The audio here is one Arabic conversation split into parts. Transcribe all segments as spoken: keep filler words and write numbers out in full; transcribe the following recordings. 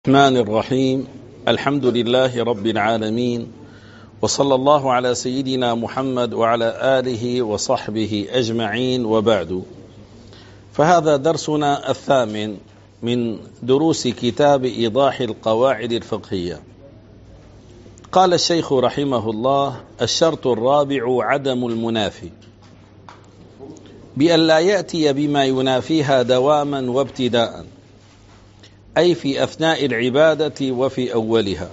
الرحمن الرحيم. الحمد لله رب العالمين، وصلى الله على سيدنا محمد وعلى آله وصحبه أجمعين، وبعد. فهذا درسنا الثامن من دروس كتاب إيضاح القواعد الفقهية. قال الشيخ رحمه الله: الشرط الرابع عدم المنافي، بأن لا يأتي بما ينافيها دواما وابتداء، أي في أثناء العبادة وفي أولها.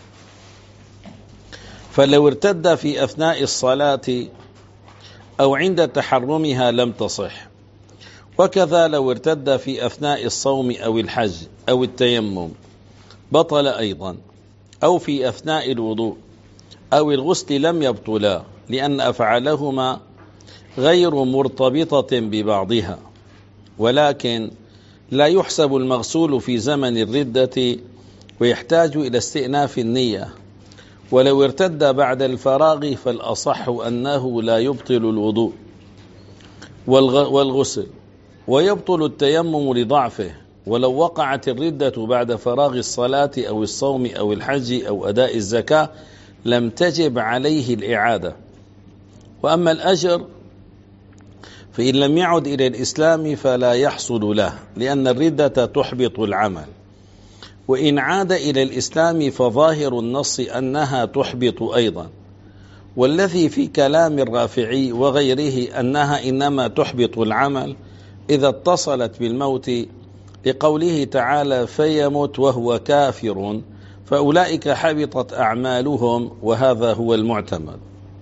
فلو ارتد في أثناء الصلاة أو عند تحرمها لم تصح، وكذا لو ارتد في أثناء الصوم أو الحج أو التيمم بطل أيضا، أو في أثناء الوضوء أو الغسل لم يبطلا، لأن أفعالهما غير مرتبطة ببعضها. ولكن لا يحسب المغسول في زمن الردة، ويحتاج إلى استئناف النية. ولو ارتد بعد الفراغ فالأصح أنه لا يبطل الوضوء والغسل، ويبطل التيمم لضعفه. ولو وقعت الردة بعد فراغ الصلاة أو الصوم أو الحج أو أداء الزكاة لم تجب عليه الإعادة. وأما الأجر فإن لم يعد إلى الإسلام فلا يحصل له، لأن الردة تحبط العمل. وإن عاد إلى الإسلام فظاهر النص أنها تحبط أيضا، والذي في كلام الرافعي وغيره أنها إنما تحبط العمل إذا اتصلت بالموت، لقوله تعالى: فيمت وهو كافر، فأولئك حبطت أعمالهم، وهذا هو المعتمد.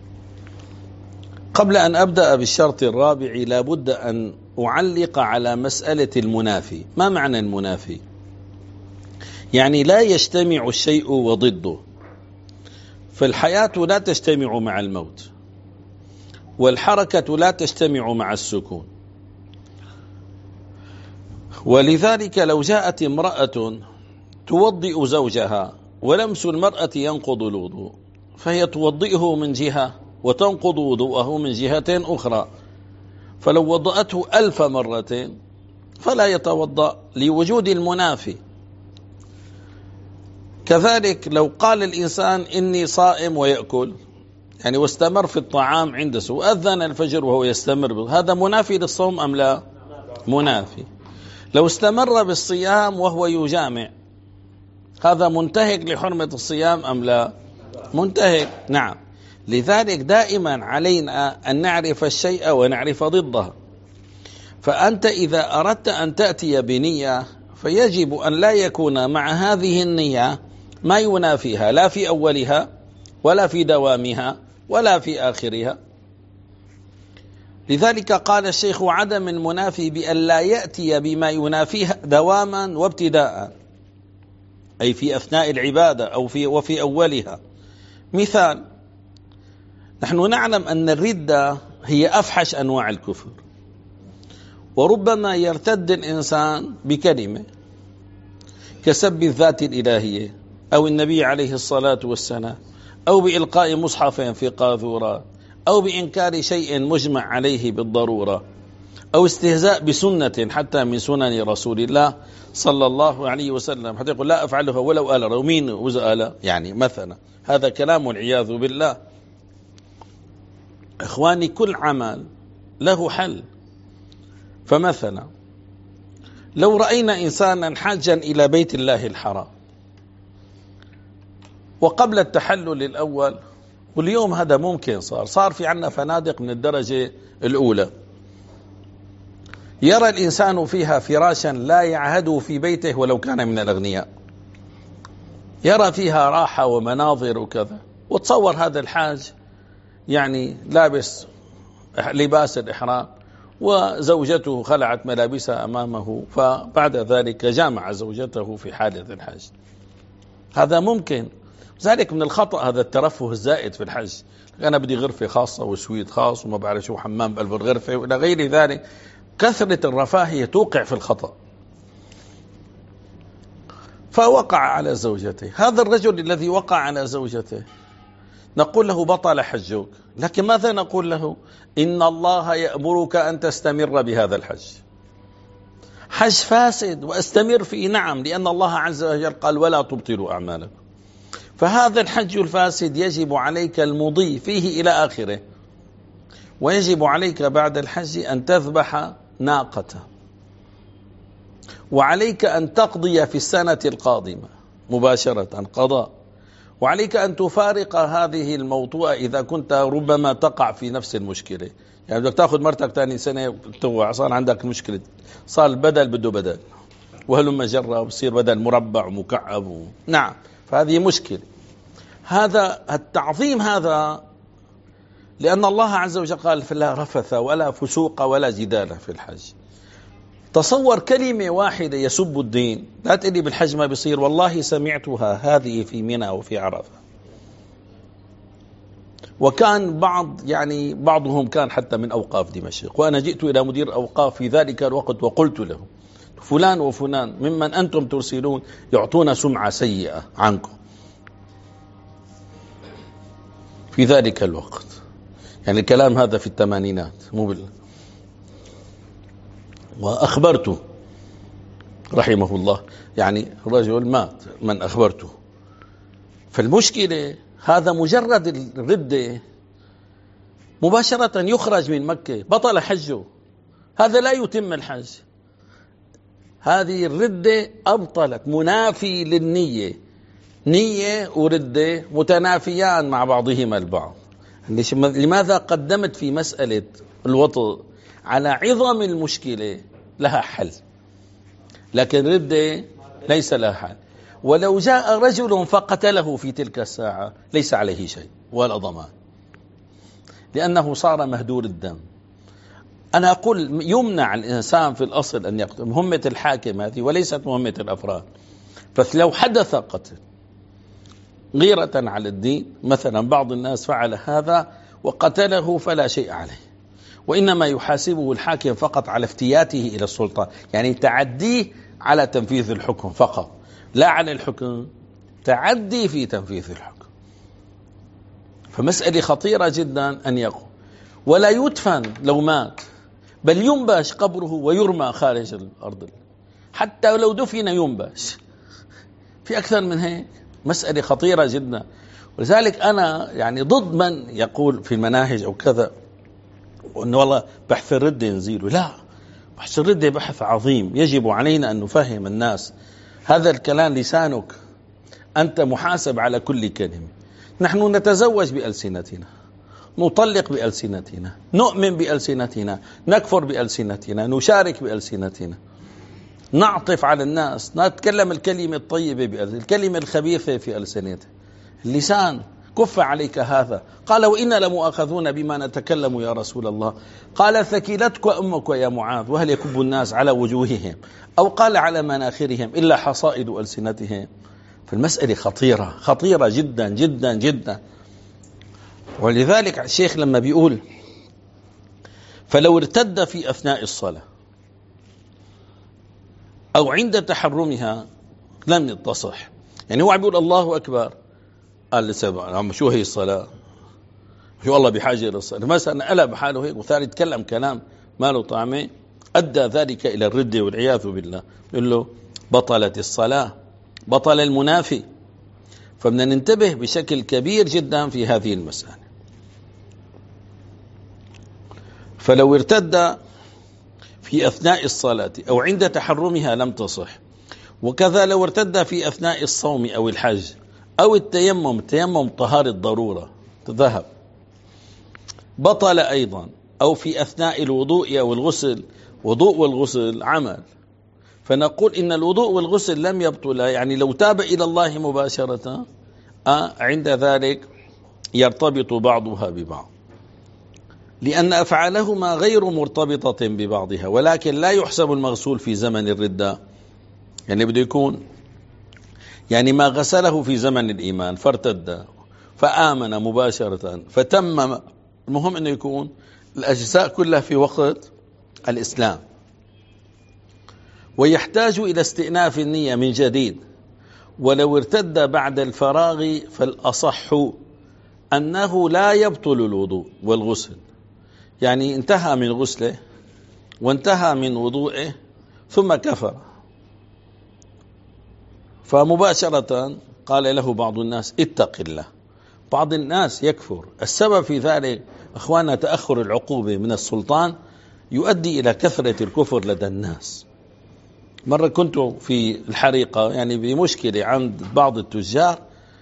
قبل أن أبدأ بالشرط الرابع لابد أن أعلق على مسألة المنافي. ما معنى المنافي؟ يعني لا يجتمع الشيء وضده. فالحياة لا تجتمع مع الموت، والحركة لا تجتمع مع السكون. ولذلك لو جاءت امرأة توضئ زوجها ولمس المرأة ينقض الوضوء، فهي توضئه من جهة وتنقض وضوءه من جهة أخرى. فلو وضأته ألف مرة فلا يتوضأ لوجود المنافي. كذلك لو قال الإنسان إني صائم ويأكل، يعني واستمر في الطعام عنده، وأذن الفجر وهو يستمر، هذا منافي للصوم أم لا؟ منافي. لو استمر بالصيام وهو يجامع، هذا منتهك لحرمة الصيام أم لا؟ منتهك، نعم. لذلك دائما علينا أن نعرف الشيء ونعرف ضده. فأنت إذا أردت أن تأتي بنية فيجب أن لا يكون مع هذه النية ما ينافيها، لا في أولها ولا في دوامها ولا في آخرها. لذلك قال الشيخ: عدم المنافي بأن لا يأتي بما ينافيها دواما وابتداء، أي في أثناء العبادة أو في وفي أولها. مثال: نحن نعلم أن الردة هي أفحش أنواع الكفر، وربما يرتد الإنسان بكلمة كسب الذات الإلهية أو النبي عليه الصلاة والسلام، أو بإلقاء مصحف في قاذورات، أو بإنكار شيء مجمع عليه بالضرورة، أو استهزاء بسنة حتى من سنن رسول الله صلى الله عليه وسلم، حتى يقول لا أفعلها ولو آل رومين وزآل، يعني مثلا. هذا كلام والعياذ بالله. إخواني، كل عمل له حل. فمثلا لو رأينا إنسانا حاجا إلى بيت الله الحرام، وقبل التحلل الأول، واليوم هذا ممكن، صار صار في عنا فنادق من الدرجة الأولى، يرى الإنسان فيها فراشا لا يعهده في بيته ولو كان من الأغنياء، يرى فيها راحة ومناظر وكذا، وتصور هذا الحاج يعني لابس لباس الإحرام، وزوجته خلعت ملابسها أمامه، فبعد ذلك جامع زوجته في حالة الحج. هذا ممكن. ذلك من الخطأ هذا الترفه الزائد في الحج. أنا بدي غرفة خاصة وسويت خاص وما بعرف شو، حمام بقلب الغرفة وإلى غير ذلك. كثرة الرفاهية توقع في الخطأ. فوقع على زوجته. هذا الرجل الذي وقع على زوجته نقول له بطل حجك، لكن ماذا نقول له؟ إن الله يأمرك أن تستمر بهذا الحج. حج فاسد وأستمر فيه، نعم، لأن الله عز وجل قال ولا تبطلوا أعمالكم. فهذا الحج الفاسد يجب عليك المضي فيه إلى آخره، ويجب عليك بعد الحج أن تذبح ناقة، وعليك أن تقضي في السنة القادمة مباشرة قضاء، وعليك أن تفارق هذه الموضوع إذا كنت ربما تقع في نفس المشكلة. يعني بدك تأخذ مرتك ثاني سنة توع صار عندك مشكلة، صار البدل بده بدل وهلما جرة وبصير بدل مربع ومكعب و... نعم، فهذه مشكلة. هذا التعظيم هذا لأن الله عز وجل قال فلا رفث ولا فسوق ولا جدال في الحج. تصور كلمة واحدة يسب الدين، لا تقلي بالحج ما بيصير، والله سمعتها هذه في منى وفي عرفة. وكان بعض يعني بعضهم كان حتى من أوقاف دمشق، وأنا جئت إلى مدير أوقاف في ذلك الوقت وقلت له فلان وفلان ممن أنتم ترسلون يعطون سمعة سيئة عنكم في ذلك الوقت. يعني الكلام هذا في الثمانينات مو بال... وأخبرته رحمه الله، يعني رجل مات من أخبرته. فالمشكلة هذا مجرد الردة مباشرة يخرج من مكة، بطل حجه، هذا لا يتم الحج. هذه الردة أبطلت، منافي للنية، نية وردة متنافيان مع بعضهما البعض. لماذا قدمت في مسألة الوطء على عظم المشكلة؟ لها حل، لكن ردة ليس لها حل. ولو جاء رجل فقتله في تلك الساعة ليس عليه شيء ولا ضمان، لأنه صار مهدور الدم. أنا أقول يمنع الإنسان في الأصل أن يقتل، مهمة الحاكم هذه وليست مهمة الأفراد. فلو حدث قتل غيرة على الدين، مثلا بعض الناس فعل هذا وقتله فلا شيء عليه، وإنما يحاسبه الحاكم فقط على افتياته إلى السلطة، يعني تعديه على تنفيذ الحكم فقط، لا على الحكم، تعدي في تنفيذ الحكم. فمسألة خطيرة جدا أن يقوم، ولا يدفن لو مات، بل ينبش قبره ويرمى خارج الأرض، حتى لو دفن ينبش. في أكثر من هيك؟ مسألة خطيرة جدا. ولذلك أنا يعني ضد من يقول في المناهج أو كذا وأنه والله بحث الردة ينزيله. لا، بحث الردة بحث عظيم، يجب علينا أن نفهم الناس هذا الكلام. لسانك أنت محاسب على كل كلمة. نحن نتزوج بألسنتنا، نطلق بألسنتنا، نؤمن بألسنتنا، نكفر بألسنتنا، نشارك بألسنتنا، نعطف على الناس، نتكلم الكلمة الطيبة بألسنتنا، الكلمة الخبيثة في ألسنتنا. اللسان كف عليك هذا. قال وإنا لمؤاخذون بما نتكلم يا رسول الله. قال ثكلتك أمك يا معاذ، وهل يكب الناس على وجوههم أو قال على مناخرهم إلا حصائد ألسنتهم. فالمسألة خطيرة خطيرة جدا جدا جدا. ولذلك الشيخ لما بيقول فلو ارتد في أثناء الصلاة أو عند تحرمها لم يتصح. يعني هو عم بيقول الله أكبر، قال لسبع شو هي الصلاة، شو الله بحاجة للصلاة، مثلا قلب حاله هيك وثاني يتكلم كلام ما له طعمه، أدى ذلك إلى الردة والعياذ بالله. يقول له بطلت الصلاة، بطل المنافي. فبدنا ننتبه بشكل كبير جدا في هذه المسألة. فلو ارتد في أثناء الصلاة أو عند تحرمها لم تصح. وكذا لو ارتد في أثناء الصوم أو الحج أو التيمم، التيمم طهارة ضرورة ذهب، بطل أيضا. أو في أثناء الوضوء أو الغسل، وضوء والغسل عمل، فنقول إن الوضوء والغسل لم يبطل. يعني لو تاب إلى الله مباشرة آه عند ذلك يرتبط بعضها ببعض، لأن أفعالهما غير مرتبطة ببعضها. ولكن لا يحسب المغسول في زمن الردة، يعني بده يكون يعني ما غسله في زمن الإيمان فارتد فآمن مباشرة فتمم. المهم أنه يكون الأجزاء كلها في وقت الإسلام. ويحتاج إلى استئناف النية من جديد. ولو ارتد بعد الفراغ فالأصح أنه لا يبطل الوضوء والغسل، يعني انتهى من غسله وانتهى من وضوئه ثم كفر. فمباشرة قال له بعض الناس اتق الله. بعض الناس يكفر. السبب في ذلك أخوانا تأخر العقوبة من السلطان يؤدي إلى كثرة الكفر لدى الناس. مرة كنت في الحريقة يعني بمشكلة عند بعض التجار،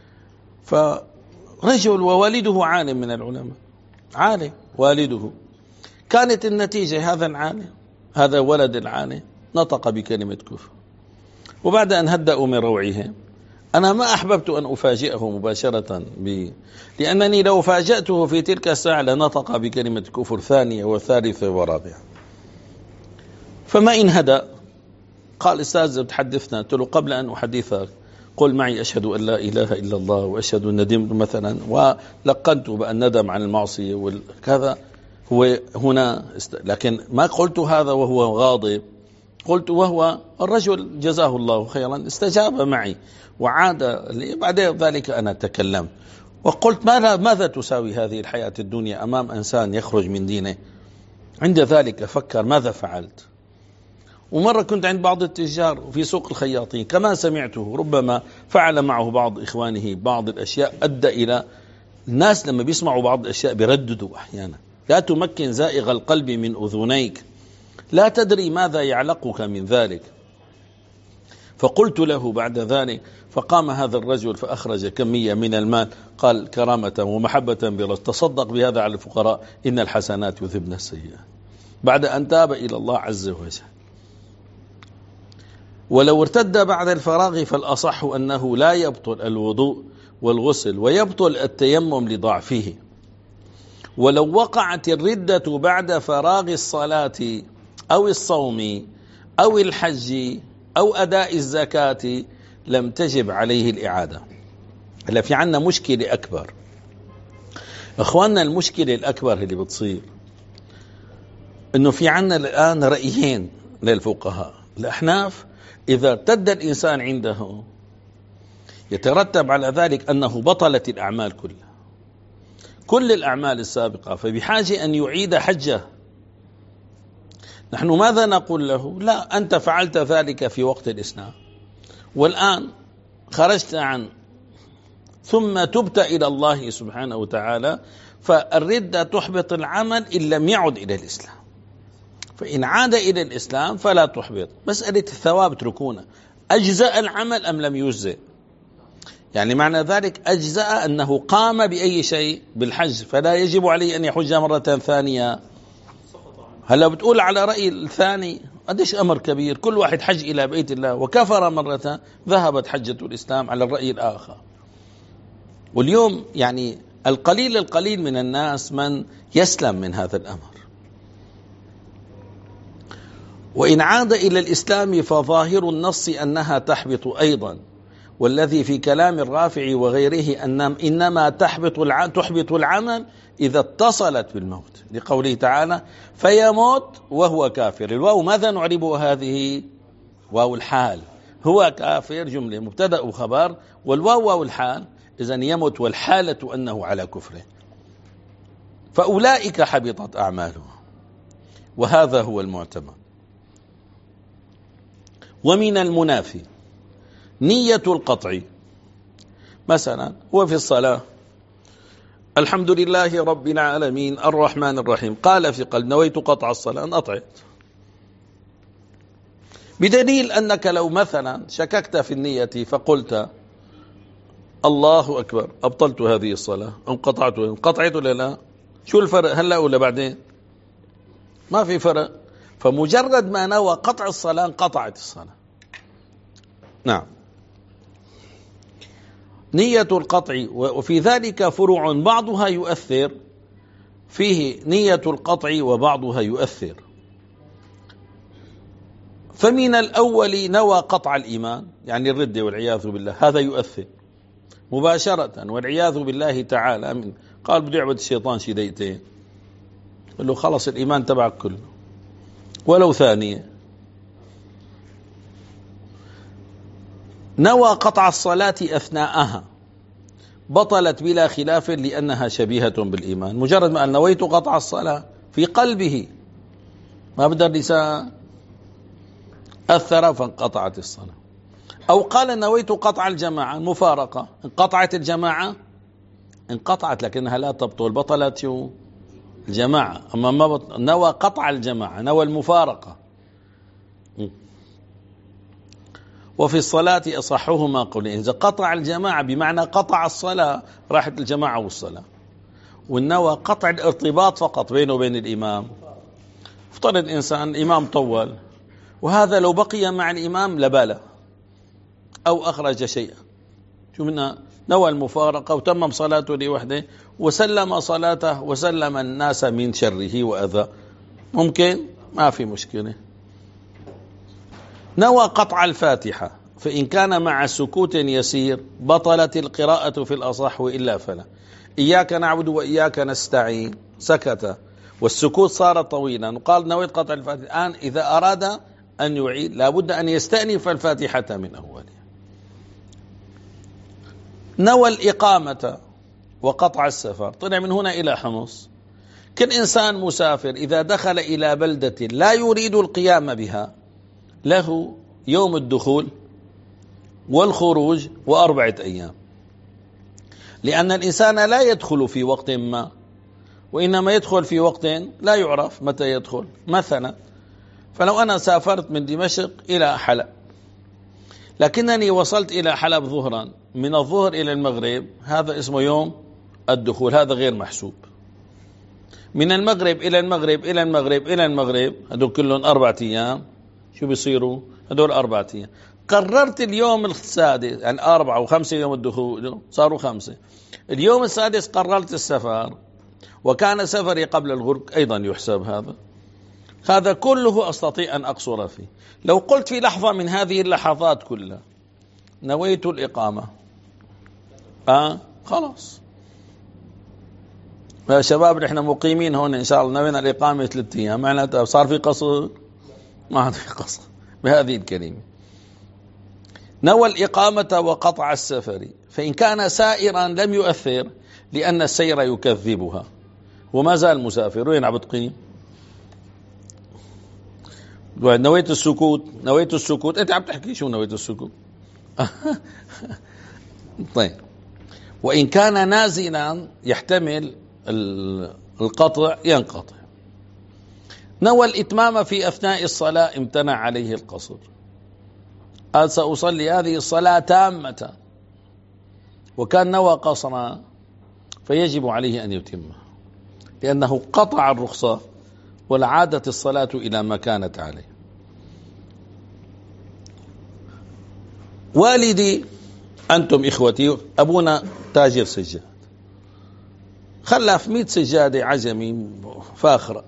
فرجل ووالده عالم من العلماء، عالم والده، كانت النتيجة هذا العالم هذا ولد العالم نطق بكلمة كفر. وبعد أن هدأوا من روعهم أنا ما أحببت أن أفاجئه مباشرة ب... لأنني لو فاجأته في تلك الساعة لنطق بكلمة كفر ثانية وثالثة ورابعة. فما إن هدأ قال أستاذ تحدثنا، قلت له قبل أن أحدثك قل معي أشهد أن لا إله إلا الله وأشهد أن ندمت مثلا، ولقنت بأن ندم عن المعصية وكذا هو هنا است... لكن ما قلت هذا وهو غاضب، قلت وهو الرجل جزاه الله خيرا استجاب معي وعاد لي. بعد ذلك أنا تكلمت وقلت ماذا, ماذا تساوي هذه الحياة الدنيا أمام إنسان يخرج من دينه؟ عند ذلك فكر ماذا فعلت. ومرة كنت عند بعض التجار في سوق الخياطين كما سمعته ربما فعل معه بعض إخوانه بعض الأشياء أدى إلى الناس لما بيسمعوا بعض الأشياء بيرددوا أحيانا. لا تمكن زائغ القلب من أذنيك، لا تدري ماذا يعلقك من ذلك. فقلت له بعد ذلك، فقام هذا الرجل فأخرج كمية من المال قال كرامة ومحبة بالله تصدق بهذا على الفقراء إن الحسنات يذهبن السيئات، بعد أن تاب إلى الله عز وجل. ولو ارتد بعد الفراغ فالأصح أنه لا يبطل الوضوء والغسل ويبطل التيمم لضعفه. ولو وقعت الردة بعد فراغ الصلاة أو الصوم أو الحج أو أداء الزكاة لم تجب عليه الإعادة. هلا في عنا مشكلة أكبر إخواننا، المشكلة الأكبر اللي بتصير إنه في عنا الآن رأيين للفقهاء. الأحناف إذا ارتد الإنسان عنده يترتب على ذلك أنه بطلت الأعمال كلها، كل الأعمال السابقة، فبحاجة أن يعيد حجه. نحن ماذا نقول له؟ لا، أنت فعلت ذلك في وقت الإسلام والآن خرجت عن ثم تبت إلى الله سبحانه وتعالى، فالردة تحبط العمل إن لم يعد إلى الإسلام. فإن عاد إلى الإسلام فلا تحبط. مسألة الثواب تركونه، أجزاء العمل أم لم يجزئ؟ يعني معنى ذلك أجزاء أنه قام بأي شيء بالحج فلا يجب عليه أن يحج مرة ثانية. هلا بتقول على رأي الثاني قديش أمر كبير، كل واحد حج إلى بيت الله وكفر مرة، ذهبت حجة الإسلام على الرأي الآخر. واليوم يعني القليل القليل من الناس من يسلم من هذا الأمر. وإن عاد إلى الإسلام فظاهر النص أنها تحبط أيضا، والذي في كلام الرافع وغيره أن إنما تحبط تحبط العمل إذا اتصلت بالموت، لقوله تعالى فيموت وهو كافر. الواو ماذا نعربها؟ هذه واو الحال، هو كافر جملة مبتدأ وخبر، والواو واو الحال، إذن يموت والحالة أنه على كفره، فأولئك حبطت أعمالهم، وهذا هو المعتمد. ومن المنافي نية القطع، مثلا هو في الصلاة الحمد لله رب العالمين الرحمن الرحيم، قال في قلب نويت قطع الصلاة أن أطعت، بدليل أنك لو مثلا شككت في النية فقلت الله أكبر أبطلت هذه الصلاة أم قطعت، قطعت ولا لا؟ شو الفرق هلا ولا بعدين؟ ما في فرق. فمجرد ما نوى قطع الصلاة قطعت الصلاة. نعم. نية القطع وفي ذلك فروع بعضها يؤثر فيه نية القطع وبعضها يؤثر. فمن الأول نوى قطع الإيمان يعني الردة والعياذ بالله، هذا يؤثر مباشرة والعياذ بالله تعالى. من قال بده يعبد الشيطان شي دقيقتين، قال له خلص الإيمان تبعك كله ولو ثانية. نوى قطع الصلاة أثناءها بطلت بلا خلاف لأنها شبيهة بالإيمان. مجرد ما نويت قطع الصلاة في قلبه، ما بدأ اللسان أثر فانقطعت الصلاة. أو قال نويت قطع الجماعة، المفارقة، انقطعت الجماعة انقطعت لكنها لا تبطل، بطلت الجماعة. أما ما بط... نوى قطع الجماعة، نوى المفارقة. وفي الصلاة أصحهما قولين، إذا قطع الجماعة بمعنى قطع الصلاة راحت الجماعة والصلاة، والنوى قطع الارتباط فقط بينه وبين الإمام. افترض إنسان الإمام طول، وهذا لو بقي مع الإمام لبالة أو أخرج شيئا، شو منا نوى المفارقة وتمم صلاته لوحده وسلم صلاته وسلم الناس من شره وأذى، ممكن ما في مشكلة. نوى قطع الفاتحة، فإن كان مع سكوت يسير بطلت القراءة في الأصح وإلا فلا. إياك نعبد وإياك نستعين، سكت والسكوت صار طويلا وقال نويت قطع الفاتحة. الآن إذا أراد أن يعيد لابد أن يستأنف الفاتحة من أولها. نوى الإقامة وقطع السفر، طلع من هنا إلى حمص. كل إنسان مسافر إذا دخل إلى بلدة لا يريد القيام بها له يوم الدخول والخروج وأربعة أيام، لأن الإنسان لا يدخل في وقت ما، وإنما يدخل في وقت لا يعرف متى يدخل. مثلا فلو أنا سافرت من دمشق إلى حلب، لكنني وصلت إلى حلب ظهرا، من الظهر إلى المغرب هذا اسمه يوم الدخول، هذا غير محسوب. من المغرب إلى المغرب إلى المغرب إلى المغرب هذول كلهم أربعة أيام، شو بيصيروا هذول أربعة أيام. قررت اليوم السادس، يعني أربعة وخمسة يوم الدخول صاروا خمسة. اليوم السادس قررت السفر وكان سفري قبل الغروب، أيضا يحسب هذا. هذا كله أستطيع أن أقصر فيه. لو قلت في لحظة من هذه اللحظات كلها نويت الإقامة، آه خلاص يا شباب نحن مقيمين هون إن شاء الله، نوينا الإقامة ثلاثة أيام، معناتها صار في قصر؟ ما في قصر بهذه الكلمة. نوى الإقامة وقطع السفر، فإن كان سائرا لم يؤثر لأن السير يكذبها وما زال مسافر. وين عم تقيم؟ نويت السكوت، نويت السكوت، أنت عم تحكي شو نويت السكوت؟ طيب. وإن كان نازلا يحتمل القطع ينقطع. نوى الإتمام في أثناء الصلاة امتنع عليه القصر، قال سأصلي هذه الصلاة تامة وكان نوى قصرا فيجب عليه أن يتمه، لأنه قطع الرخصة والعادة الصلاة إلى ما كانت عليه. والدي أنتم إخوتي، أبونا تاجر سجاد، خلف مئة سجادة عجمي فاخرة.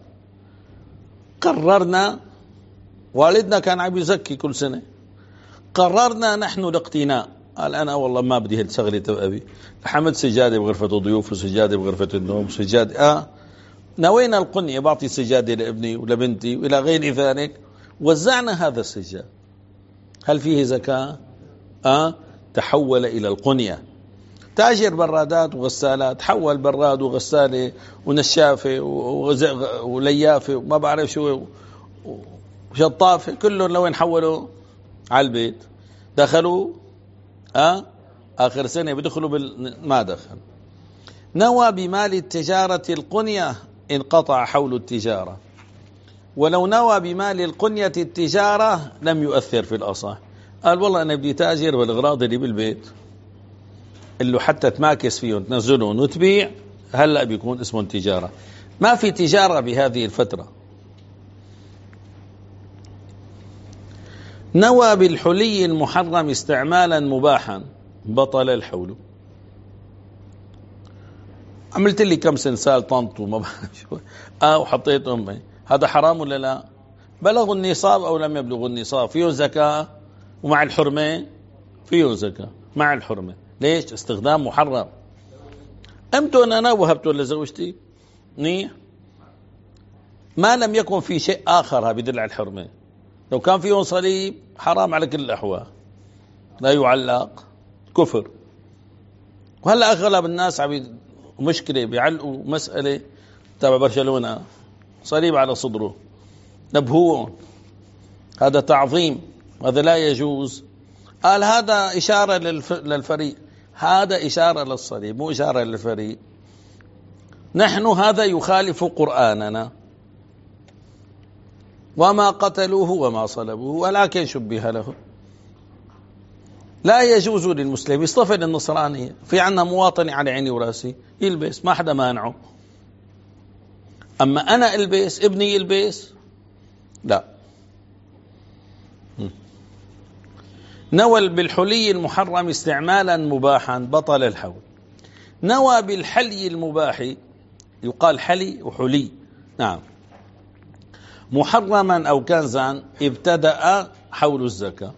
قررنا، والدنا كان عم يزكي كل سنة، قررنا نحن الاقتناء. قال أنا والله ما بدي هالشغلة تبقى أبي، حمد سجادة بغرفة الضيوف وسجادة بغرفة النوم وسجادة آه نوينا القنية، بعطي سجادة لابني ولبنتي وإلى غير ذلك، وزعنا هذا السجاد. هل فيه زكاة؟ آه تحول إلى القنية. تاجر برادات وغسالات حول براد وغسالة ونشافة وليافة وما بعرف شو وشطافة، كلهم لوين حولوا؟ على البيت. دخلوا آه آخر سنة بدخلوا بال... ما دخل. نوى بمال التجارة القنية انقطع حول التجارة، ولو نوى بمال القنية التجارة لم يؤثر في الأصح. قال والله أنا بدي تاجر والأغراض اللي بالبيت اللي حتى تماكس فيهم تنزلهم وتبيع، هلأ بيكون اسمه تجارة. ما في تجارة بهذه الفترة. نوى بالحلي المحرم استعمالا مباحا بطل الحول. عملت لي كم سنسال طنط وما بعرف شو اه وحطيت امي، هذا حرام ولا لا؟ بلغوا النصاب او لم يبلغوا النصاب فيه زكاة، ومع الحرمة فيه زكاة مع الحرمة. ليش؟ استخدام محرم. امتى انا وهبته لزوجتي منيح، ما لم يكن في شيء اخر بدل على الحرمة. لو كان فيهم صليب حرام على كل الأحوال، لا يعلق، كفر. وهلأ أغلب الناس عم مشكلة بيعلقوا مسألة تبع برشلونة صليب على صدره، نبهوهم، هذا تعظيم هذا لا يجوز. قال هذا إشارة للفريق، هذا إشارة للصليب مو إشارة للفريق. نحن هذا يخالف قرآننا، وما قتلوه وما صلبوه ولكن شبه له. لا يجوز للمسلم يصطفل النصرانية، في عنا مواطن على عيني وراسي يلبس، ما حدا مانعه. أما أنا ألبس، ابني يلبس، لا. نوى بالحلي المحرم استعمالا مباحا بطل الحول. نوى بالحلي المباح، يقال حلي وحلي، نعم، محرما أو كنزا ابتدأ حول الزكاة.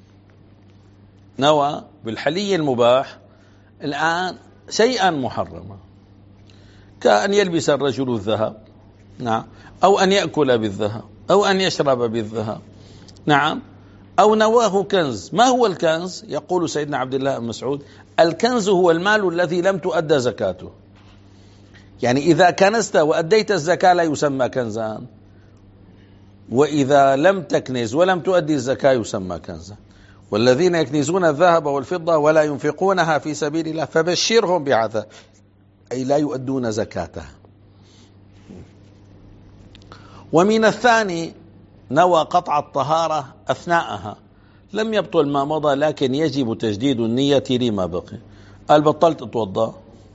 نوى بالحلي المباح الآن شيئا محرما، كأن يلبس الرجل الذهب، نعم، أو أن يأكل بالذهب، أو أن يشرب بالذهب، نعم، أو نواه كنز. ما هو الكنز؟ يقول سيدنا عبد الله بن مسعود: الكنز هو المال الذي لم تؤدى زكاته. يعني إذا كنزت وأديت الزكاة لا يسمى كنزا، وإذا لم تكنز ولم تؤدي الزكاة يسمى كنزا. والذين يكنزون الذهب والفضة ولا ينفقونها في سبيل الله فبشرهم بعذاب، أي لا يؤدون زكاتها. ومن الثاني نوى قطع الطهارة أثناءها، لم يبطل ما مضى لكن يجب تجديد النية لما بقي. قال بطلت اتوضى،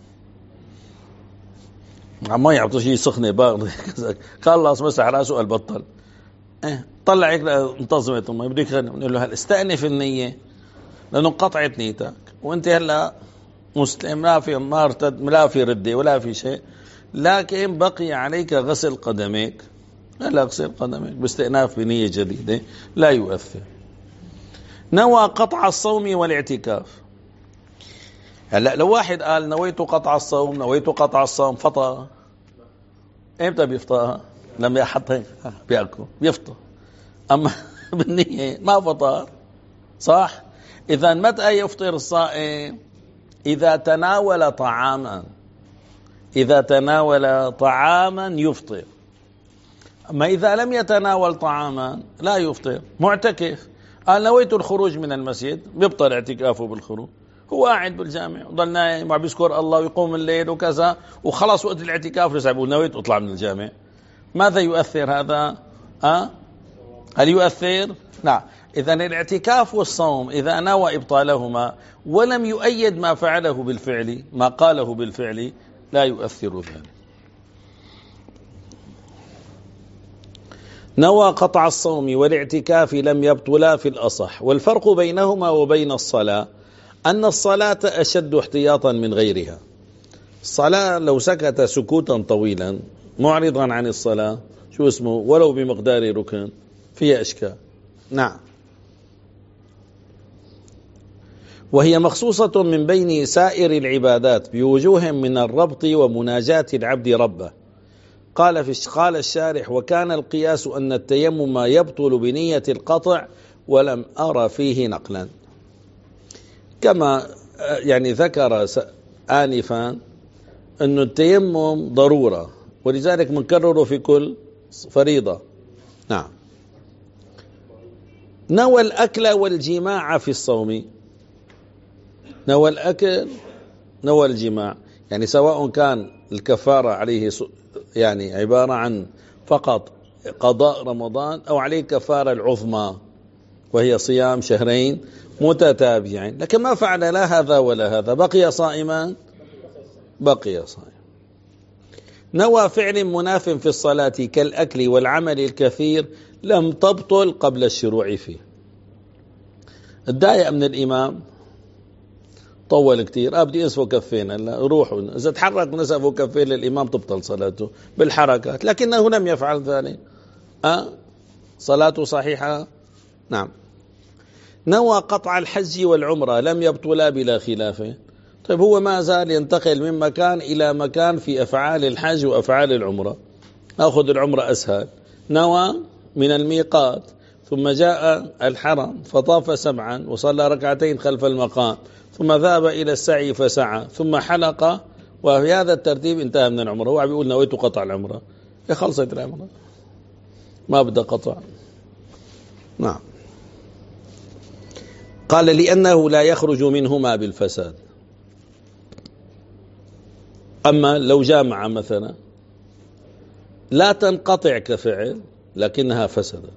ما يعطي شيء سخنة بارد خلص مسح راسه، قال بطل. اه طلع هيك انتظمت امي بدك نقول له هل استأنف النية، لأنه قطعت نيتك وانت هلا مسلم، لا في ما ارتد لا في ردة ولا في شيء، لكن بقي عليك غسل قدميك. لا اغسل قدميك باستئناف بنية جديدة لا يؤثر. نوى قطع الصوم والاعتكاف. هلا لو واحد قال نويت قطع الصوم نويت قطع الصوم فطر، امتى بيفطر؟ لما يحط بياكل بيفطر. اما بالنية ما فطر، صح؟ اذا متى يفطر الصائم؟ اذا تناول طعاما، اذا تناول طعاما يفطر. أما إذا لم يتناول طعاما لا يفطر. معتكف قال نويت الخروج من المسجد، بيبطل اعتكافه بالخروج، هو قاعد بالجامع وضل نايم وعم بيذكر الله ويقوم الليل وكذا، وخلص وقت الاعتكاف رجع بيقول نويت اطلع من الجامع. ماذا يؤثر هذا؟ أه؟ هل يؤثر؟ نعم. إذا الاعتكاف والصوم إذا نوى إبطالهما ولم يؤيد ما فعله بالفعل، ما قاله بالفعل، لا يؤثر ذلك. نوى قطع الصوم والاعتكاف لم يبطلا في الأصح. والفرق بينهما وبين الصلاة أن الصلاة أشد احتياطا من غيرها. الصلاة لو سكت سكوتا طويلا معرضا عن الصلاة شو اسمه ولو بمقدار ركن فيها إشكال. نعم. وهي مخصوصة من بين سائر العبادات بوجوه من الربط ومناجاة العبد ربه. قال في قال الشارح: وكان القياس أن التيمم يبطل بنية القطع ولم أرى فيه نقلا. كما يعني ذكر آنفا أن التيمم ضرورة، ولذلك منكرره في كل فريضة. نعم. نوى الأكل والجماع في الصوم. نوى الأكل نوى الجماع، يعني سواء كان الكفارة عليه يعني عبارة عن فقط قضاء رمضان أو عليه كفارة العظمى وهي صيام شهرين متتابعين، لكن ما فعل لا هذا ولا هذا، بقي صائما بقي صائما. نوى فعل مناف في الصلاة كالأكل والعمل الكثير لم تبطل قبل الشروع فيه. الداعي من الإمام طول كتير، أبدي ينسفوا كفين، هلا روحوا إذا تحرك نسفوا كفين للإمام تبطل صلاته بالحركات، لكنه لم يفعل ذلك، أه؟ صلاته صحيحة. نعم. نوى قطع الحج والعمرة لم يبطلا بلا خلاف. طيب هو ما زال ينتقل من مكان إلى مكان في أفعال الحج وأفعال العمرة، أخذ العمرة أسهل. نوى من الميقات ثم جاء الحرم فطاف سبعا وصلى ركعتين خلف المقام ثم ذهب إلى السعي فسعى ثم حلق، وفي هذا الترتيب انتهى من العمرة. هو عم يقول نويت قطع العمرة، خلصت العمرة ما بدأ قطع. نعم. قال لأنه لا يخرج منهما بالفساد. أما لو جامع مثلا لا تنقطع كفعل لكنها فسدت.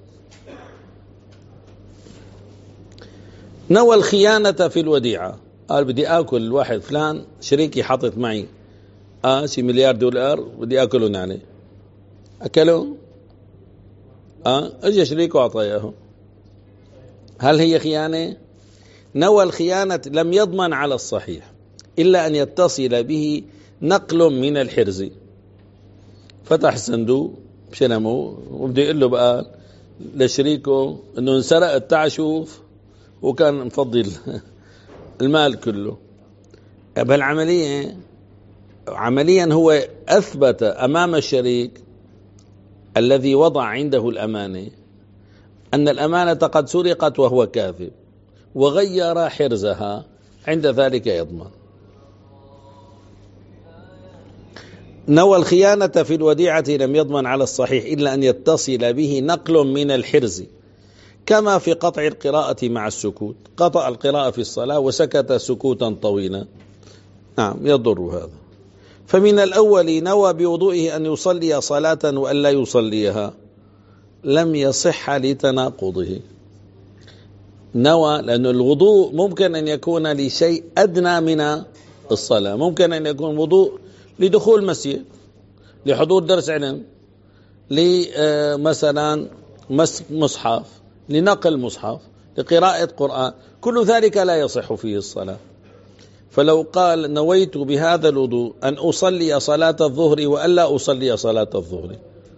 نوى الخيانة في الوديعة، قال بدي آكل الواحد فلان شريكي حاطط معي آه شي مليار دولار بدي آكلهم يعني، أكلهم آه أجي شريكه أعطيه، هل هي خيانة؟ نوى الخيانة لم يضمن على الصحيح إلا أن يتصل به نقل من الحرز، فتح الصندوق بشنمه وبده يقول له بقى لشريكه انه انسرق التعشوف وكان مفضل المال كله. بهالعملية عمليا هو أثبت أمام الشريك الذي وضع عنده الأمانة أن الأمانة قد سرقت وهو كاذب وغير حرزها، عند ذلك يضمن. نوى الخيانة في الوديعة لم يضمن على الصحيح إلا أن يتصل به نقل من الحرز، كما في قطع القراءة مع السكوت، قطع القراءة في الصلاة وسكت سكوتا طويلا، نعم يضر هذا. فمن الأول نوى بوضوئه أن يصلي صلاة وأن لا يصليها، لم يصح لتناقضه. نوى لأن الوضوء ممكن أن يكون لشيء أدنى من الصلاة، ممكن أن يكون وضوء لدخول مسجد، لحضور درس علم، لمثلا مصحف، لنقل مصحف، لقراءة قرآن، كل ذلك لا يصح فيه الصلاة. فلو قال نويت بهذا الوضوء أن أصلي صلاة الظهر وألا أصلي صلاة الظهر،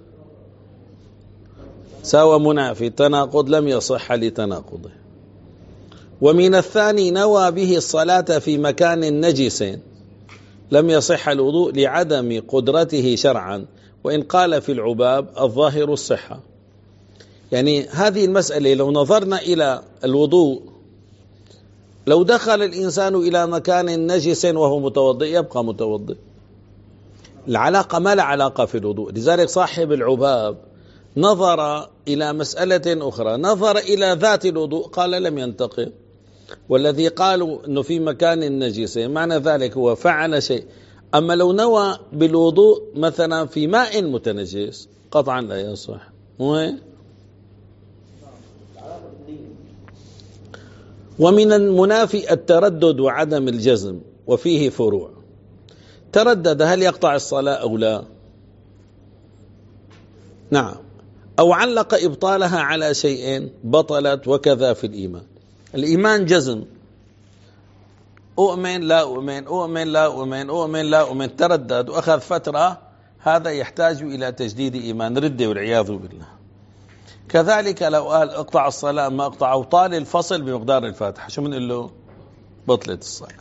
ساوى منافي تناقض، لم يصح لتناقضه. ومن الثاني نوى به الصلاة في مكان نجس، لم يصح الوضوء لعدم قدرته شرعا، وإن قال في العباب الظاهر الصحة. يعني هذه المسألة لو نظرنا إلى الوضوء، لو دخل الإنسان إلى مكان نجس وهو متوضئ يبقى متوضئ، العلاقة ما لا علاقة في الوضوء. لذلك صاحب العباب نظر إلى مسألة أخرى، نظر إلى ذات الوضوء قال لم ينتقض. والذي قالوا أنه في مكان نجس معنى ذلك هو فعل شيء. أما لو نوى بالوضوء مثلا في ماء متنجس قطعا لا يصح. ومن المنافي التردد وعدم الجزم، وفيه فروع. تردد هل يقطع الصلاة أو لا؟ نعم. أو علق إبطالها على شيء بطلت، وكذا في الإيمان. الإيمان جزم، أؤمن لا أؤمن أؤمن لا أؤمن أؤمن لا أؤمن، تردد وأخذ فترة، هذا يحتاج إلى تجديد إيمان، ردة والعياذ بالله. كذلك لو قال اقطع الصلاة ما اقطع، أو طال الفصل بمقدار الفاتحة، شو بنقول له؟ بطلت الصلاة.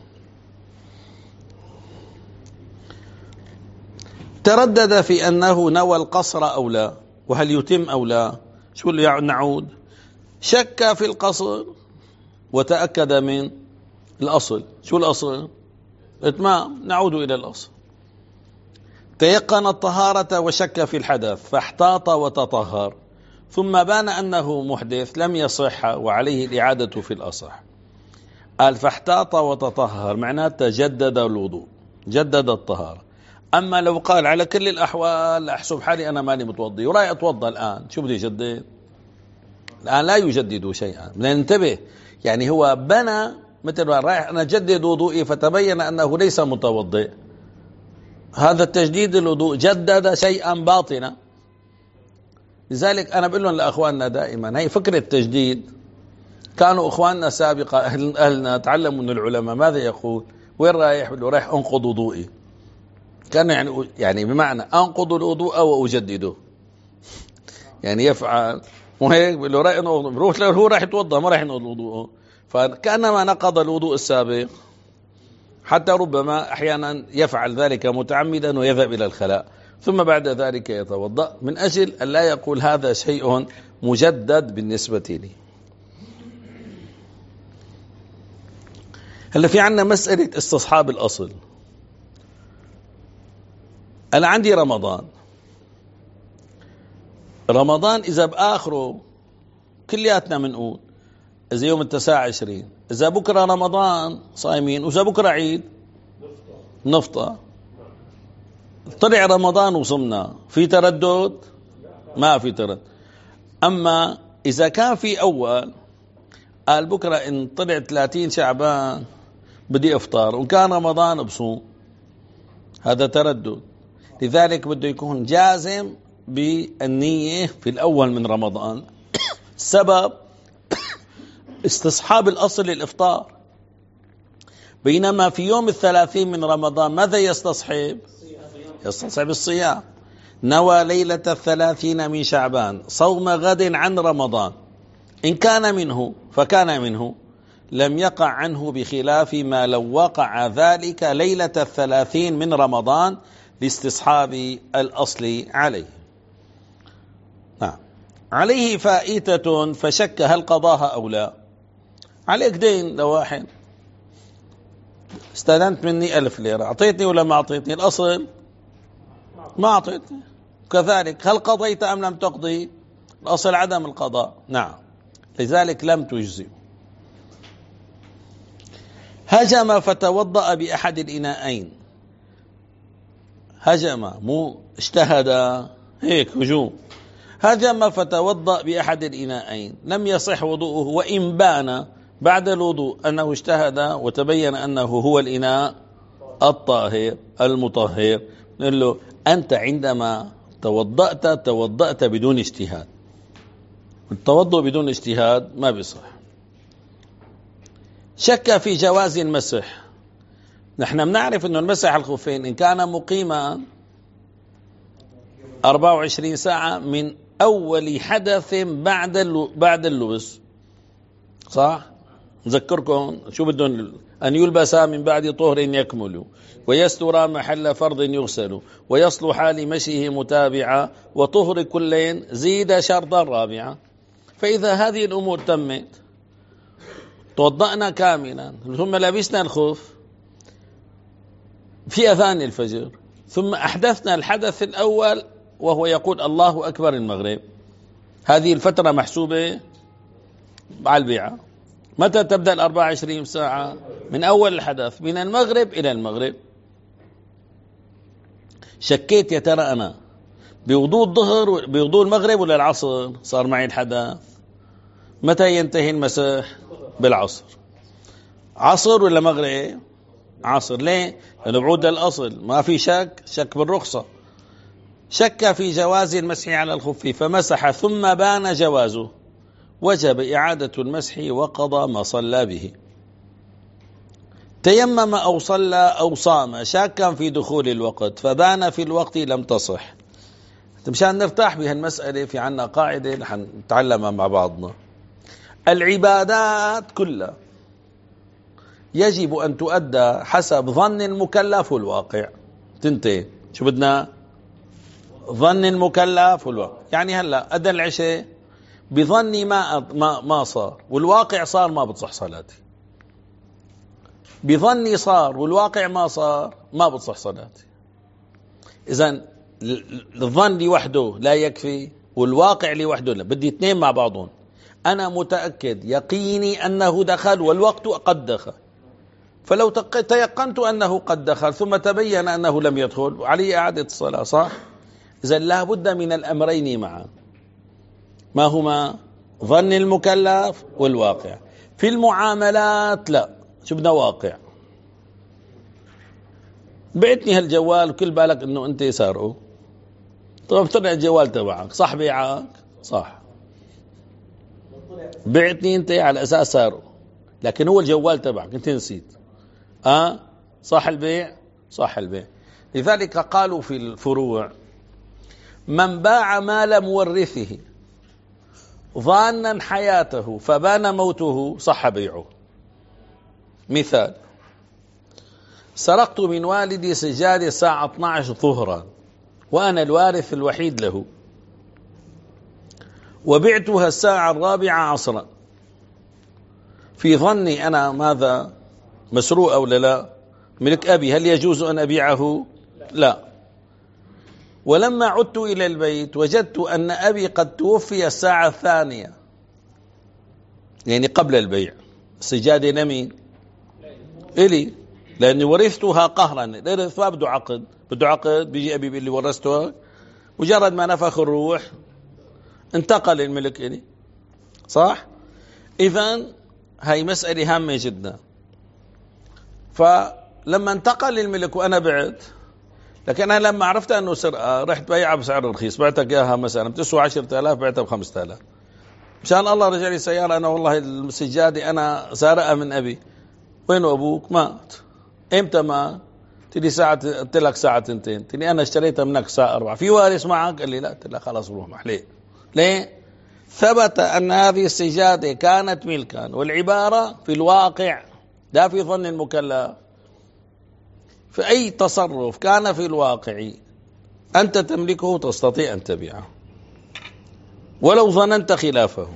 تردد في أنه نوى القصر أو لا، وهل يتم أو لا، شو اللي يعني نعود؟ شك في القصر وتأكد من الأصل، شو الأصل؟ إتمام، نعود إلى الأصل. تيقن الطهارة وشك في الحدث فاحتاط وتطهر، ثم بان أنه محدث لم يصح وعليه الإعادة في الأصح. قال فاحتاط وتطهر معناته جدد الوضوء، جدد الطهارة. أما لو قال على كل الأحوال أحسب حالي أنا ماني متوضي وراي أتوضى الآن، شو بده يجدد؟ الآن لا يجدد شيئا، بدنا ننتبه. يعني هو بنى مثل رايح أنا جدد وضوئي فتبين أنه ليس متوضئ، هذا التجديد الوضوء جدد شيئا باطنا. لذلك أنا بقول لهم لأخواننا دائما هي فكرة تجديد. كانوا أخواننا سابقا أهل أهلنا تعلموا من العلماء ماذا يقول؟ وين رايح؟ بقول له رايح أنقض وضوئي. كان يعني يعني بمعنى أنقض الوضوء وأجدده، يعني يفعل وهيك بقول له رايح بروح له هو رايح يتوضأ ما رايح ينقض وضوءه، فكأنما نقض الوضوء السابق. حتى ربما أحيانا يفعل ذلك متعمدا ويذهب إلى الخلاء ثم بعد ذلك يتوضأ، من أجل أن لا يقول هذا شيء مجدد بالنسبة لي. هلا في عنا مسألة استصحاب الأصل. أنا عندي رمضان، رمضان إذا بآخره كلياتنا منقول إذا يوم التاسع عشرين، إذا بكرة رمضان صايمين، وإذا بكرة عيد نفطر. طلع رمضان وصمنا، في تردد؟ ما في تردد. أما إذا كان في أول قال بكرة إن طلع ثلاثين شعبان بدي أفطر، وكان رمضان بصوم، هذا تردد. لذلك بده يكون جازم بالنية في الأول من رمضان. السبب استصحاب الأصل الإفطار، بينما في يوم الثلاثين من رمضان ماذا يستصحب؟ يستصحب الصيام. نوى ليلة الثلاثين من شعبان صوم غد عن رمضان، إن كان منه فكان منه، لم يقع عنه بخلاف ما لو وقع ذلك ليلة الثلاثين من رمضان لاستصحاب الأصل عليه. نعم. عليه فائتة فشك هل قضاها أو لا. عليك دين لواحد، استدنت مني ألف ليرة، أعطيتني ولا ما أعطيتني؟ الأصل ما أعطيتني. كذلك هل قضيت أم لم تقضي؟ الأصل عدم القضاء. نعم، لذلك لم تجزئ. هجم فتوضأ بأحد الإناءين. هجم مو اجتهد، هيك هجوم. هجم فتوضأ بأحد الإناءين، لم يصح وضوءه، وإن بان بعد الوضوء أنه اجتهد وتبين أنه هو الإناء الطاهر المطهر، نقول له أنت عندما توضأت توضأت بدون اجتهاد. التوضؤ بدون اجتهاد ما بيصح. شك في جواز المسح. نحن بنعرف أنه المسح الخفين إن كان مقيما أربعة وعشرين ساعة من أول حدث بعد بعد اللبس، صح؟ نذكركم شو بدهم، أن يلبسا من بعد طهر يكمل، ويسترى محل فرض يغسل، ويصلح لمشيه متابعة، وطهر كل زيد شرطا رابعا. فإذا هذه الأمور تمت توضأنا كاملا، ثم لبسنا الخف في أذان الفجر، ثم أحدثنا الحدث الأول وهو يقول الله أكبر المغرب، هذه الفترة محسوبة على البيعة. متى تبدأ الأربعة وعشرين ساعة؟ من أول الحدث، من المغرب إلى المغرب. شكيت يا ترى أنا بوضوء الظهر بوضوء المغرب ولا العصر صار معي الحدث؟ متى ينتهي المسح؟ بالعصر. عصر ولا مغرب؟ عصر. ليه؟ لأنه بعود الأصل، ما في شك، شك بالرخصة. شك في جواز المسح على الخف فمسح ثم بان جوازه، وجب إعادة المسح وقضى ما صلى به. تيمم أو صلى أو صام شاكا في دخول الوقت فبان في الوقت لم تصح. مشان نرتاح بهالمسألة في عنا قاعدة نحن نتعلمها مع بعضنا. العبادات كلها يجب أن تؤدى حسب ظن المكلف والواقع. تنتهي. شو بدنا؟ ظن المكلف والواقع. يعني هلا أدى العشاء بظني ما ما ما صار، والواقع صار، ما بتصح صلاتي. بظني صار والواقع ما صار، ما بتصح صلاتي. إذن الظن لوحده لا يكفي، والواقع لوحده لا، بدي اثنين مع بعضهم. أنا متأكد يقيني أنه دخل والوقت قد دخل، فلو تيقنت أنه قد دخل ثم تبين أنه لم يدخل علي إعادة الصلاة، صح؟ إذن لا بد من الأمرين معا. ما هما؟ ظن المكلف والواقع. في المعاملات لا، شو بدنا؟ واقع. بعتني هالجوال وكل بالك انه انت سارقه، طب طلع الجوال تبعك، صح بيعك؟ صح. بعتني انت على اساس سارقه، لكن هو الجوال تبعك انت نسيت. اه صح البيع؟ صح البيع. لذلك قالوا في الفروع: من باع مال مورثه ظانا حياته فبان موته صح بيعه. مثال: سرقت من والدي سجادة الساعة اثني عشر ظهرا وأنا الوارث الوحيد له، وبعتها الساعة الرابعة عصرا، في ظني أنا ماذا؟ مسروق أو لا؟ ملك أبي، هل يجوز أن أبيعه؟ لا. ولما عدت إلى البيت وجدت أن أبي قد توفي الساعة الثانية، يعني قبل البيع. السجادة لمين؟ إلي، لأني ورثتها قهرا. الإرث ما بده عقد، بده عقد بيجي أبي بيقول لي ورثتها، مجرد ما نفخ الروح انتقل الملك إلي، صح؟ إذن هاي مسألة هامة جدا. فلما انتقل الملك وأنا بعت، لكن أنا لما عرفت أنه سرقة رحت بيعها بسعر رخيص، بعتك إياها مثلا بتسوى عشرة آلاف، بعتها بخمسة آلاف، مشان الله رجع لي سيارة. أنا والله السجادة أنا سارقها من أبي. وينه أبوك؟ مات. إمتى مات؟ تلي ساعة، قلت لك ساعة تنتين. تلي أنا اشتريتها منك الساعة أربعة. في وارث معك؟ قال لي لا. قلت له خلاص روح محليه. ليه؟ ثبت أن هذه السجادة كانت ملكا، والعبارة في الواقع لا في ظن المكلف. في أي تصرف كان في الواقع أنت تملكه تستطيع أن تبيعه ولو ظننت خلافه.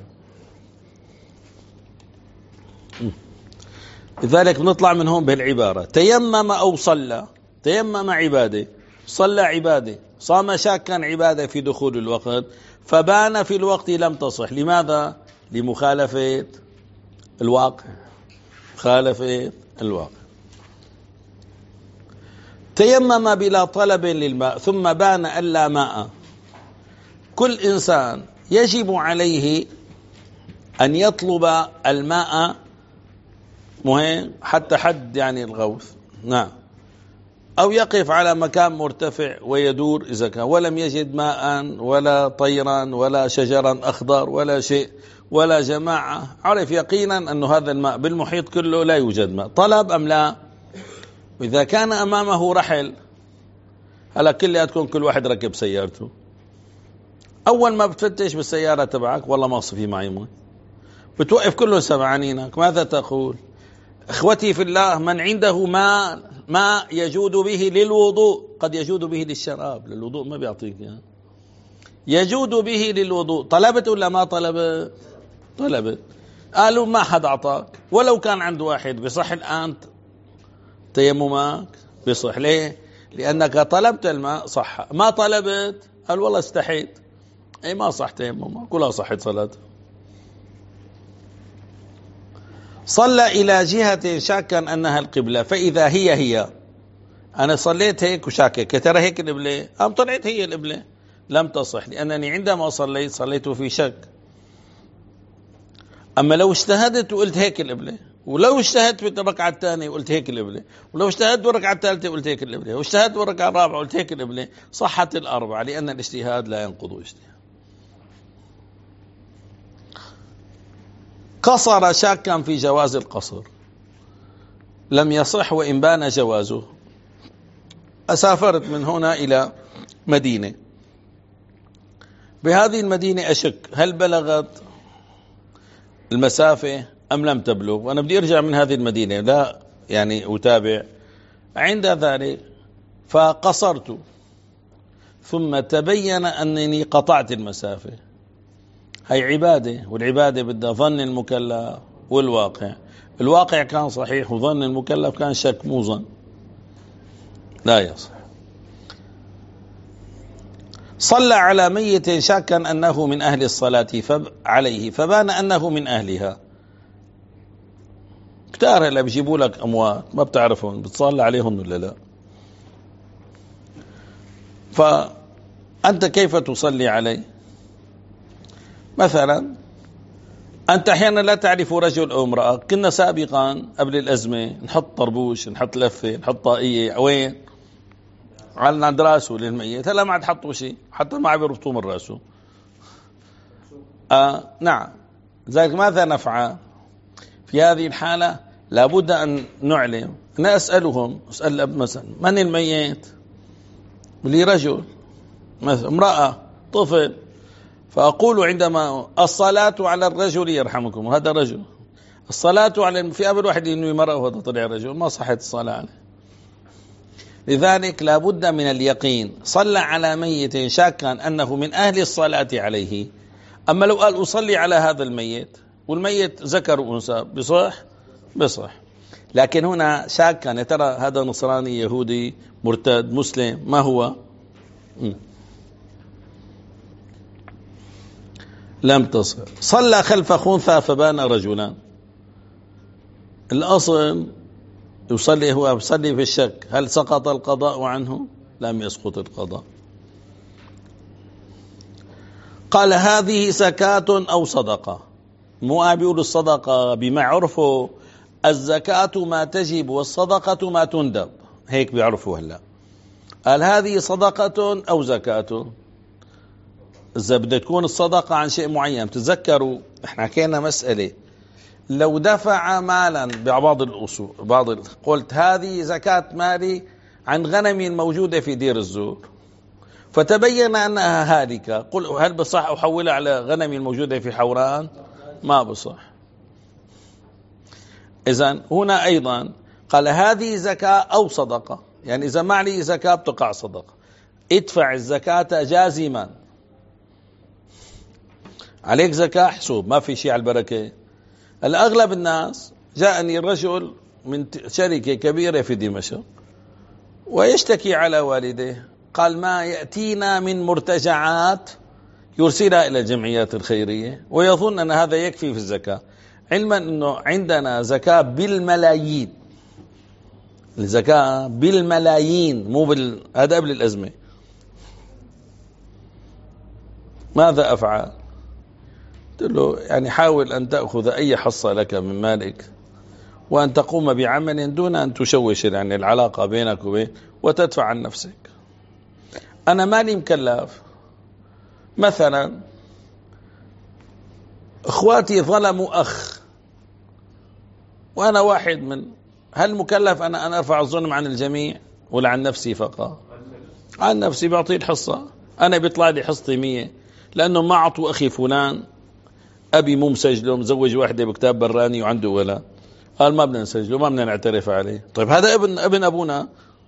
لذلك بنطلع من هون بالعبارة تيمم أو صلى. تيمم عبادة، صلى عبادة، صام شاكا عبادة في دخول الوقت، فبان في الوقت لم تصح. لماذا؟ لمخالفة الواقع، مخالفة الواقع. تيمم بلا طلب للماء ثم بان ألا ماء. كل إنسان يجب عليه أن يطلب الماء، مهم حتى حد يعني الغوث، نعم، أو يقف على مكان مرتفع ويدور إذا كان ولم يجد ماء ولا طيرا ولا شجرا أخضر ولا شيء ولا جماعة، عرف يقينا أن هذا الماء بالمحيط كله لا يوجد ماء، طلب أم لا؟ وإذا كان أمامه رحل، هلا كلياتكم كل واحد ركب سيارته، أول ما بتفتش بالسيارة تبعك والله ما في معي ماء، بتوقف كلهم سمعانينك، ماذا تقول؟ اخوتي في الله، من عنده ماء ما يجود به للوضوء، قد يجود به للشراب، للوضوء ما بيعطيك يعني. يجود به للوضوء، طلبت ولا ما طلبت؟ طلبت. قالوا ما حد أعطاك، ولو كان عند واحد بصح الآن تيممك؟ بصح. ليه؟ لأنك طلبت الماء، صح. ما طلبت؟ قال والله استحيت، أي ما صح تيممك، كلها صحت صلاته. صلى إلى جهة شاكا أنها القبلة، فإذا هي هي، أنا صليت هيك وشاكك ترى هيك القبلة، أم طلعت هي القبلة، لم تصح، لأنني عندما صليت صليت في شك. أما لو اجتهدت وقلت هيك القبلة، ولو اجتهدت في الركعة الثانية وقلت هيك القبلة، ولو اجتهدت بالركعة الثالثة وقلت هيك القبلة، واجتهدت بالركعة الرابعة وقلت هيك القبلة، صحت الأربعة، لأن الاجتهاد لا ينقض اجتهاد. قصر شاكا في جواز القصر، لم يصح وإن بان جوازه. أسافرت من هنا إلى مدينة، بهذه المدينة أشك هل بلغت المسافة أم لم تبلغ، وأنا بدي أرجع من هذه المدينة، لا يعني أتابع. عند ذلك فقصرت، ثم تبين أنني قطعت المسافة. هي عبادة، والعبادة بدها ظن المكلف والواقع. الواقع كان صحيح وظن المكلف كان شك مو ظن، لا يصح. صلى على ميت شاكا أنه من أهل الصلاة عليه، فبان أنه من أهلها. كتار هلا بيجيبوا لك أموات ما بتعرفهم، بتصلى عليهم ولا لا؟ فأنت كيف تصلي عليه؟ مثلا أنت أحيانا لا تعرف رجل أو امرأة. كنا سابقا قبل الأزمة نحط طربوش، نحط لفة، نحط طاقية، وين؟ على عند راسه للميت. هلا ما عاد حطوا شيء، حتى ما عاد يربطوه من راسه. آه نعم. لذلك ماذا نفعل في هذه الحالة؟ لابد أن نعلم. أنا أسألهم، أسأل الأب مثلا من الميت؟ لي رجل مثلا، امرأة، طفل، فأقول عندما الصلاة على الرجل يرحمكم، وهذا رجل، الصلاة على، في قبل واحد إنه مرأة وهذا طلع رجل، ما صحت الصلاة عليه. لذلك لابد من اليقين. صلى على ميت شاكا أنه من أهل الصلاة عليه. أما لو قال أصلي على هذا الميت والميت ذكر وأنثى، بصح؟ بصح. لكن هنا شاكا، ترى هذا نصراني، يهودي، مرتد، مسلم، ما هو؟ م. لم تصح. صلى خلف خنثى فبان رجلان، الأصل يصلي هو يصلي في الشك هل سقط القضاء عنه؟ لم يسقط القضاء. قال هذه زكاة أو صدقة، مو بيقول الصدقة بما عرفه الزكاة ما تجب والصدقة ما تندب، هيك بيعرفوا هلا. قال هذه صدقة أو زكاة، إذا بدها تكون الصدقة عن شيء معين. تذكروا احنا حكينا مسألة، لو دفع مالا ببعض الأصول بعض قلت هذه زكاة مالي عن غنمي الموجودة في دير الزور، فتبين أنها هالكة، قل هل بصح أحولها على غنمي الموجودة في حوران؟ ما بصح. إذن هنا أيضا قال هذه زكاة أو صدقة، يعني إذا ما علي زكاة بتقع صدقة، ادفع الزكاة جازما، عليك زكاة حسوب، ما في شيء على البركة. الأغلب الناس، جاءني رجل من شركة كبيرة في دمشق ويشتكي على والديه، قال ما يأتينا من مرتجعات يرسلها إلى الجمعيات الخيرية ويظن أن هذا يكفي في الزكاة، علما أنه عندنا زكاة بالملايين، الزكاة بالملايين مو بال... هذا قبل الأزمة. ماذا أفعل؟ قلت له يعني حاول أن تأخذ أي حصة لك من مالك وأن تقوم بعمل دون أن تشوش يعني العلاقة بينك وبين وتدفع عن نفسك. أنا مالي مكلف، مثلا إخواتي ظلموا أخ وأنا واحد من، هل مكلف أنا أن أرفع الظلم عن الجميع ولا عن نفسي فقط؟ عن نفسي بعطيه الحصة، أنا بيطلع لي حصتي مية لأنه ما عطوا أخي فلان، أبي مو مسجله مزوج واحدة بكتاب براني وعنده ولا، قال ما بدنا نسجله ما بدنا نعترف عليه. طيب هذا ابن ابن أبونا،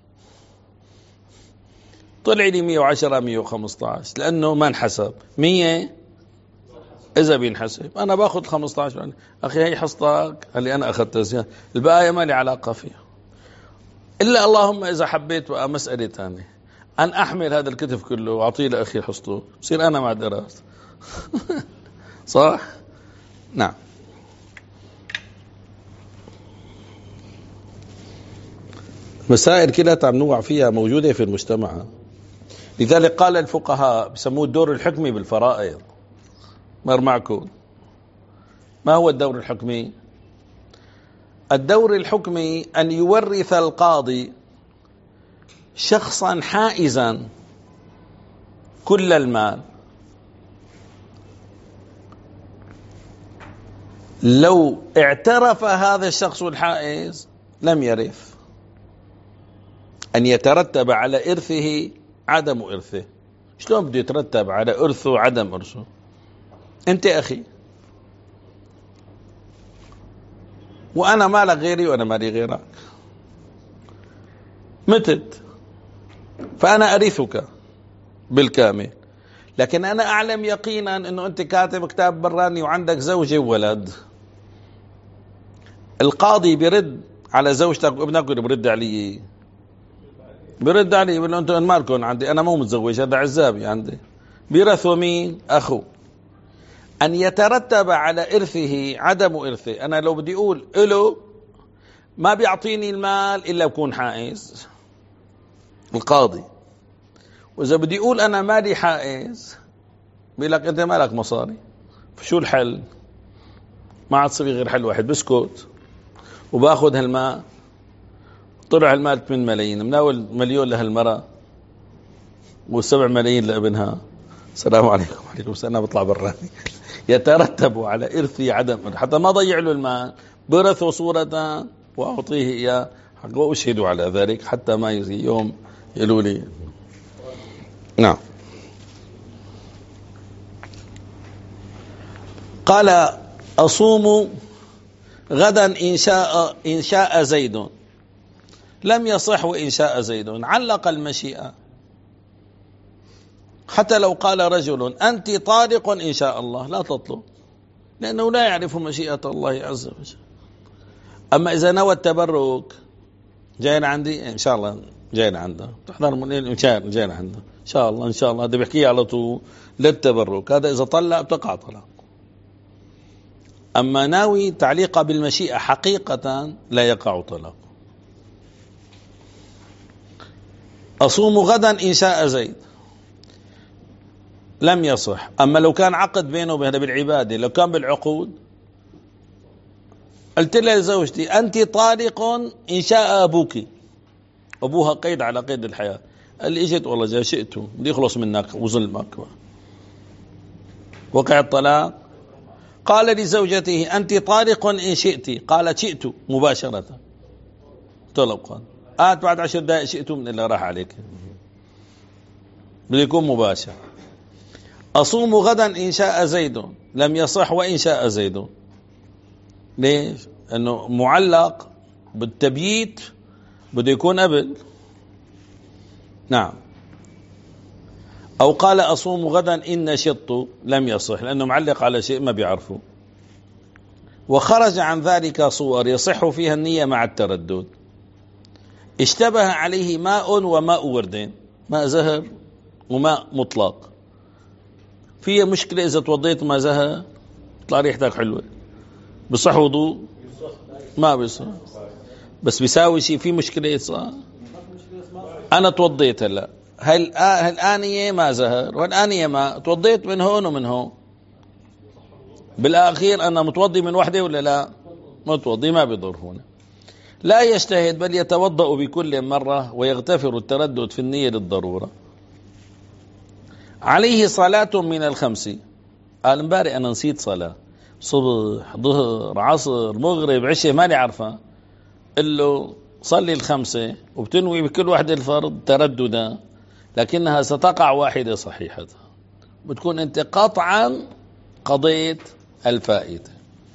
طلع لي مية وعشرة مية وخمسة عشر لأنه ما انحسب. مية إذا بينحسب أنا باخذ خمسة عشر، أخي هي حصتك اللي أنا أخذتها، البقايا ما لي علاقة فيها، إلا اللهم إذا حبيت بقى مسألة ثانية أن أحمل هذا الكتب كله وأعطيه لأخي حصته، بصير أنا مع دراسة. صح؟ نعم. مسائل كلها تعملوها فيها موجودة في المجتمع، لذلك قال الفقهاء بسموه الدور الحكمي بالفرائض. مر معكم ما هو الدور الحكمي؟ الدور الحكمي أن يورث القاضي شخصا حائزا كل المال، لو اعترف هذا الشخص الحائز لم يرث، أن يترتب على إرثه عدم إرثه. شلون بده يترتب على إرثه عدم إرثه؟ أنت أخي وأنا مالك غيري وأنا مالي غيرك، متت فأنا أرثك بالكامل، لكن أنا أعلم يقينا أنه أنت كاتب كتاب براني وعندك زوجة وولد، القاضي برد على زوجتك وابنك ولا برد علي؟ برد علي، بيقول له أنتم مالكم عندي، أنا مو متزوج، هذا عزابي عندي. بيرثوا مين؟ أخو. أن يترتب على إرثه عدم إرثه، أنا لو بدي أقول إله ما بيعطيني المال إلا بكون حائز القاضي، وإذا بدي أقول أنا مالي حائز بيقول لك أنت مالك مصاري، فشو الحل؟ ما عاد صبي غير حل واحد، بسكوت وباخذ هالمال. طلع المال ثمانية ملايين، مناول مليون لهالمرأة وسبع ملايين لابنها. السلام عليكم. وعليكم السلام. أنا بطلع براني. يترتب على إرثي عدم، حتى ما ضيع له المال برثه صورة وأعطيه إياه وأشهد على ذلك حتى ما يجي يوم يقولوا لي. نعم. قال أصوم غدا إن شاء إن شاء زيد، لم يصح وإن شاء زيد، علق المشيئة. حتى لو قال رجل أنت طالق إن شاء الله لا تطلق، لأنه لا يعرف مشيئة الله عز وجل. أما إذا نوى التبرك جاي عندي إن شاء الله جاي عنده تحضر من جاي عنده إن شاء الله إن شاء الله هذا بيحكيه على طول للتبرك. هذا إذا طلق بتقع طلاق. أما ناوي تعليق بالمشيئة حقيقة لا يقع طلاق. أصوم غدا إن شاء زيد لم يصح. أما لو كان عقد بينه وبين بالعبادة، لو كان بالعقود قلت لها لزوجتي أنت طالق إن شاء أبوك، أبوها قيد على قيد الحياة، قال لي إجت والله جاء شئته بدي يخلص منك وظلمك، وقع الطلاق. قال لزوجته أنت طالق إن شئت، قالت شئت مباشرة طلقا. آت بعد عشر دقائق شئت من اللي راح عليك، بده يكون مباشر. أصوم غدا إن شاء زيد لم يصح وإن شاء زيد. ليش؟ أنه معلق بالتبييت بده يكون قبل. نعم. أو قال أصوم غدا إن نشطت لم يصح لأنه معلق على شيء ما بيعرفه. وخرج عن ذلك صور يصح فيها النية مع التردد. اشتبه عليه ماء وماء ورد، ماء زهر وماء مطلق. فيها مشكلة إذا توضيت ماء زهر طلع ريحتك حلوة، بصح وضوء؟ ما بصح، بس بيساوي شيء. في مشكلة صح؟ أنا توضيت هلا، هل الآنية ما زهر والآنية ما توضيت من هون ومن هون، بالآخير أنا متوضي من وحدة ولا لا؟ متوضي، ما بيضر هنا. لا يجتهد بل يتوضأ بكل مرة ويغتفر التردد في النية للضرورة. عليه صلاة من الخمس. قال امبارح أنا نسيت صلاة، صبح ظهر عصر مغرب عشاء ماني عارفة. قل له صلي الخمسة وبتنوي بكل واحدة الفرض ترددا، لكنها ستقع واحدة صحيحة، بتكون أنت قطعا قضيت الفائدة.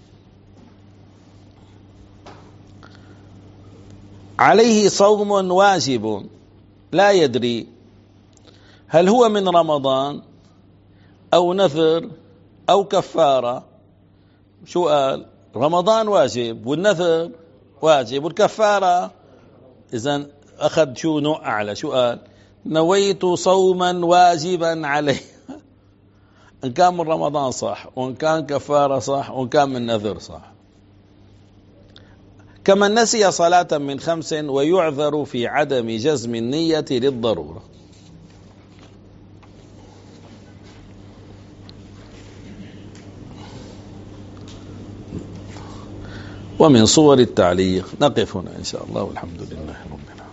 عليه صوم واجب لا يدري هل هو من رمضان أو نذر أو كفارة. شو قال؟ رمضان واجب والنذر واجب والكفارة. إذن أخذ شو نوع أعلى، شو قال؟ نويت صوما واجبا عليه. إن كان من رمضان صح، وإن كان كفارة صح، وإن كان من نذر صح. كمن نسي صلاة من خمس ويعذر في عدم جزم النية للضرورة. ومن صور التعليق. نقف هنا إن شاء الله والحمد لله رب العالمين.